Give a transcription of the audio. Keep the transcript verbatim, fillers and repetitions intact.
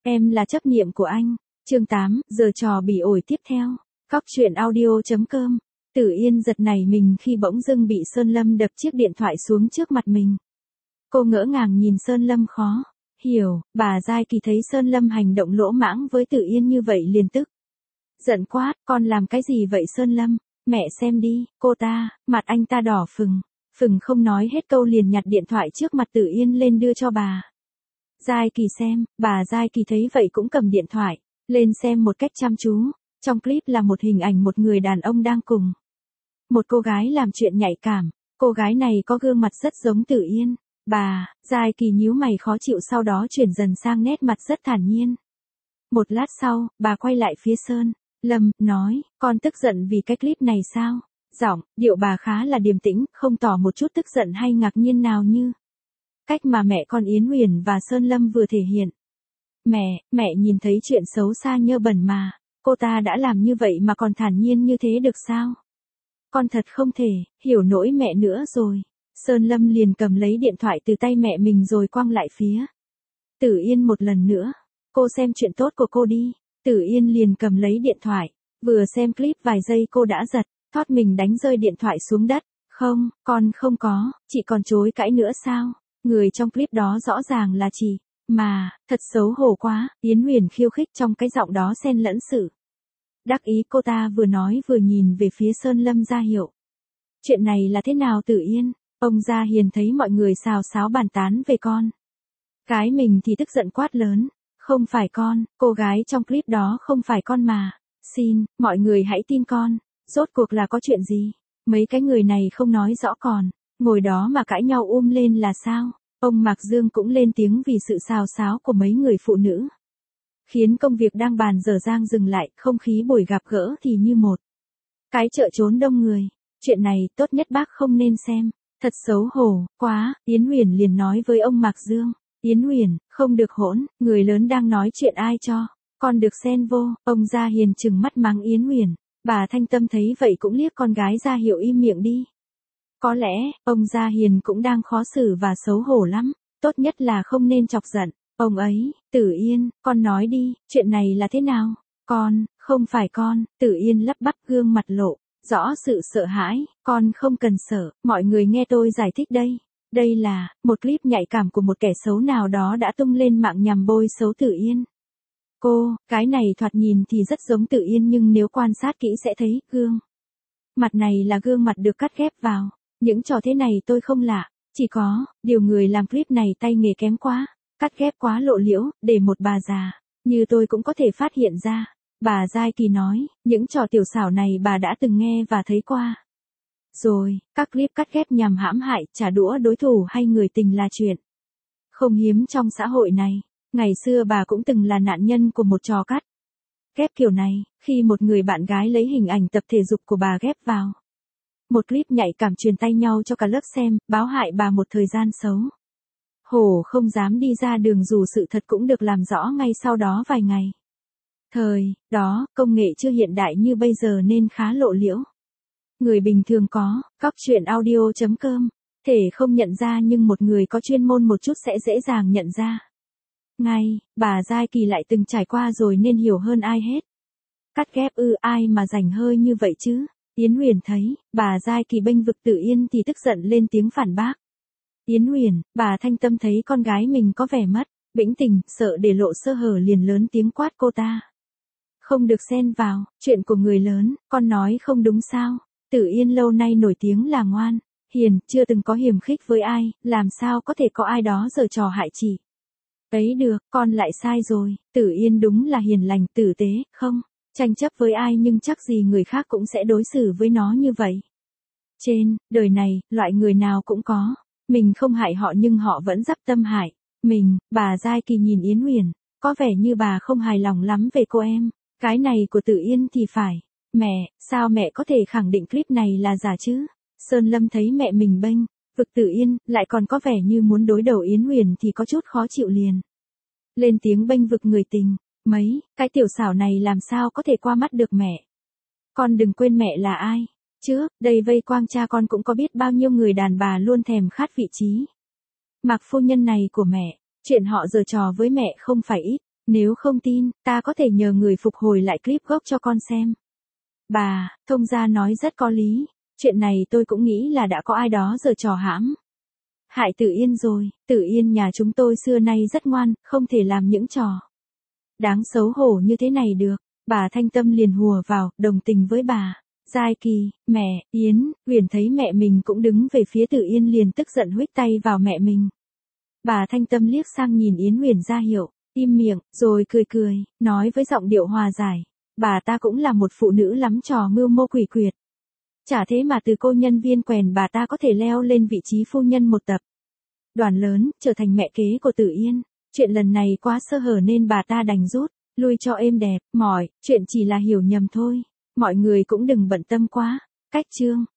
Em là chấp niệm của anh. Chương tám, giờ trò bỉ ổi tiếp theo. Cóc truyện audio.com. Tử Yên giật nảy mình khi bỗng dưng bị Sơn Lâm đập chiếc điện thoại xuống trước mặt mình. Cô ngỡ ngàng nhìn Sơn Lâm khó hiểu, bà Giai Kỳ thấy Sơn Lâm hành động lỗ mãng với Tử Yên như vậy liền tức. Giận quát, con làm cái gì vậy Sơn Lâm? Mẹ xem đi, cô ta, mặt anh ta đỏ phừng. Phừng không nói hết câu liền nhặt điện thoại trước mặt Tử Yên lên đưa cho bà Giai Kỳ xem, bà Giai Kỳ thấy vậy cũng cầm điện thoại lên xem một cách chăm chú. Trong clip là một hình ảnh một người đàn ông đang cùng một cô gái làm chuyện nhạy cảm. Cô gái này có gương mặt rất giống Tử Yên. Bà Giai Kỳ nhíu mày khó chịu, sau đó chuyển dần sang nét mặt rất thản nhiên. Một lát sau, bà quay lại phía Sơn Lâm, nói, con tức giận vì cái clip này sao? Giọng, điệu bà khá là điềm tĩnh, không tỏ một chút tức giận hay ngạc nhiên nào như cách mà mẹ con Yến Huyền và Sơn Lâm vừa thể hiện. Mẹ, mẹ nhìn thấy chuyện xấu xa nhơ bẩn mà, cô ta đã làm như vậy mà còn thản nhiên như thế được sao? Con thật không thể hiểu nổi mẹ nữa rồi. Sơn Lâm liền cầm lấy điện thoại từ tay mẹ mình rồi quăng lại phía Tử Yên một lần nữa. Cô xem chuyện tốt của cô đi. Tử Yên liền cầm lấy điện thoại. Vừa xem clip vài giây cô đã giật thót mình đánh rơi điện thoại xuống đất. Không, con không có, chị còn chối cãi nữa sao? Người trong clip đó rõ ràng là chị. Mà, thật xấu hổ quá. Yến Huyền khiêu khích trong cái giọng đó xen lẫn sự đắc ý. Cô ta vừa nói vừa nhìn về phía Sơn Lâm ra hiệu. Chuyện này là thế nào Tử Yên? Ông Gia Hiền thấy mọi người xào xáo bàn tán về con cái mình thì tức giận quát lớn. Không phải con, cô gái trong clip đó không phải con mà. Xin, mọi người hãy tin con. Rốt cuộc là có chuyện gì? Mấy cái người này không nói rõ còn ngồi đó mà cãi nhau um lên là sao? Ông Mạc Dương cũng lên tiếng vì sự xào xáo của mấy người phụ nữ, khiến công việc đang bàn dở dang dừng lại. Không khí buổi gặp gỡ thì như một cái chợ trốn đông người. Chuyện này tốt nhất bác không nên xem. Thật xấu hổ quá. Yến Huyền liền nói với ông Mạc Dương. Yến Huyền, không được hỗn, người lớn đang nói chuyện ai cho con được xen vô? Ông Gia Hiền trừng mắt mắng Yến Huyền. Bà Thanh Tâm thấy vậy cũng liếc con gái ra hiệu im miệng đi. Có lẽ, ông Gia Hiền cũng đang khó xử và xấu hổ lắm. Tốt nhất là không nên chọc giận ông ấy. Tử Yên, con nói đi, chuyện này là thế nào? Con, không phải con. Tử Yên lắp bắp, gương mặt lộ rõ sự sợ hãi. Con không cần sợ, mọi người nghe tôi giải thích đây. Đây là một clip nhạy cảm của một kẻ xấu nào đó đã tung lên mạng nhằm bôi xấu Tử Yên. Cô, cái này thoạt nhìn thì rất giống Tử Yên nhưng nếu quan sát kỹ sẽ thấy gương mặt này là gương mặt được cắt ghép vào. Những trò thế này tôi không lạ, chỉ có điều người làm clip này tay nghề kém quá, cắt ghép quá lộ liễu, để một bà già như tôi cũng có thể phát hiện ra. Bà Giai Kỳ nói, những trò tiểu xảo này bà đã từng nghe và thấy qua rồi. Các clip cắt ghép nhằm hãm hại, trả đũa đối thủ hay người tình là chuyện không hiếm trong xã hội này. Ngày xưa bà cũng từng là nạn nhân của một trò cắt ghép kiểu này, khi một người bạn gái lấy hình ảnh tập thể dục của bà ghép vào một clip nhạy cảm truyền tay nhau cho cả lớp xem, báo hại bà một thời gian xấu hổ không dám đi ra đường dù sự thật cũng được làm rõ ngay sau đó vài ngày. Thời đó, công nghệ chưa hiện đại như bây giờ nên khá lộ liễu. Người bình thường có, cóc truyện audio.com, thể không nhận ra nhưng một người có chuyên môn một chút sẽ dễ dàng nhận ra ngay. Bà Giai Kỳ lại từng trải qua rồi nên hiểu hơn ai hết. Cắt ghép ư, ai mà rảnh hơi như vậy chứ? Yến Huyền thấy bà Giai Kỳ bênh vực Tử Yên thì tức giận lên tiếng phản bác. Yến Huyền, bà Thanh Tâm thấy con gái mình có vẻ mất bĩnh tình, sợ để lộ sơ hở liền lớn tiếng quát cô ta. Không được xen vào chuyện của người lớn, con nói không đúng sao? Tử Yên lâu nay nổi tiếng là ngoan hiền, chưa từng có hiềm khích với ai, làm sao có thể có ai đó giở trò hại chị ấy được? Con lại sai rồi. Tử Yên đúng là hiền lành, tử tế, không tranh chấp với ai nhưng chắc gì người khác cũng sẽ đối xử với nó như vậy. Trên đời này, loại người nào cũng có. Mình không hại họ nhưng họ vẫn dắp tâm hại mình. Bà Giai Kỳ nhìn Yến Huyền, có vẻ như bà không hài lòng lắm về cô em cái này của Tử Yên thì phải. Mẹ, sao mẹ có thể khẳng định clip này là giả chứ? Sơn Lâm thấy mẹ mình bênh vực Tử Yên, lại còn có vẻ như muốn đối đầu Yến Huyền thì có chút khó chịu liền lên tiếng bênh vực người tình. Mấy cái tiểu xảo này làm sao có thể qua mắt được mẹ? Con đừng quên mẹ là ai chứ, đây vây quang cha con cũng có biết bao nhiêu người đàn bà luôn thèm khát vị trí Mạc phu nhân này của mẹ. Chuyện họ giở trò với mẹ không phải ít, Nếu không tin, ta có thể nhờ người phục hồi lại clip gốc cho con xem. Bà, thông gia nói rất có lý. Chuyện này tôi cũng nghĩ là đã có ai đó giở trò hãm hại Tử Yên rồi. Tử Yên nhà chúng tôi xưa nay rất ngoan, không thể làm những trò đáng xấu hổ như thế này được. Bà Thanh Tâm liền hùa vào, đồng tình với bà. Giai Kỳ, mẹ, Yến, Huyền thấy mẹ mình cũng đứng về phía Tử Yên liền tức giận huých tay vào mẹ mình. Bà Thanh Tâm liếc sang nhìn Yến Huyền ra hiệu, im miệng, rồi cười cười, nói với giọng điệu hòa giải. Bà ta cũng là một phụ nữ lắm trò mưu mô quỷ quyệt. Chả thế mà từ cô nhân viên quèn bà ta có thể leo lên vị trí phu nhân một tập đoàn lớn, trở thành mẹ kế của Tử Yên. Chuyện lần này quá sơ hở nên bà ta đành rút lui cho êm đẹp. Mọi chuyện chỉ là hiểu nhầm thôi. Mọi người cũng đừng bận tâm quá. Cách chương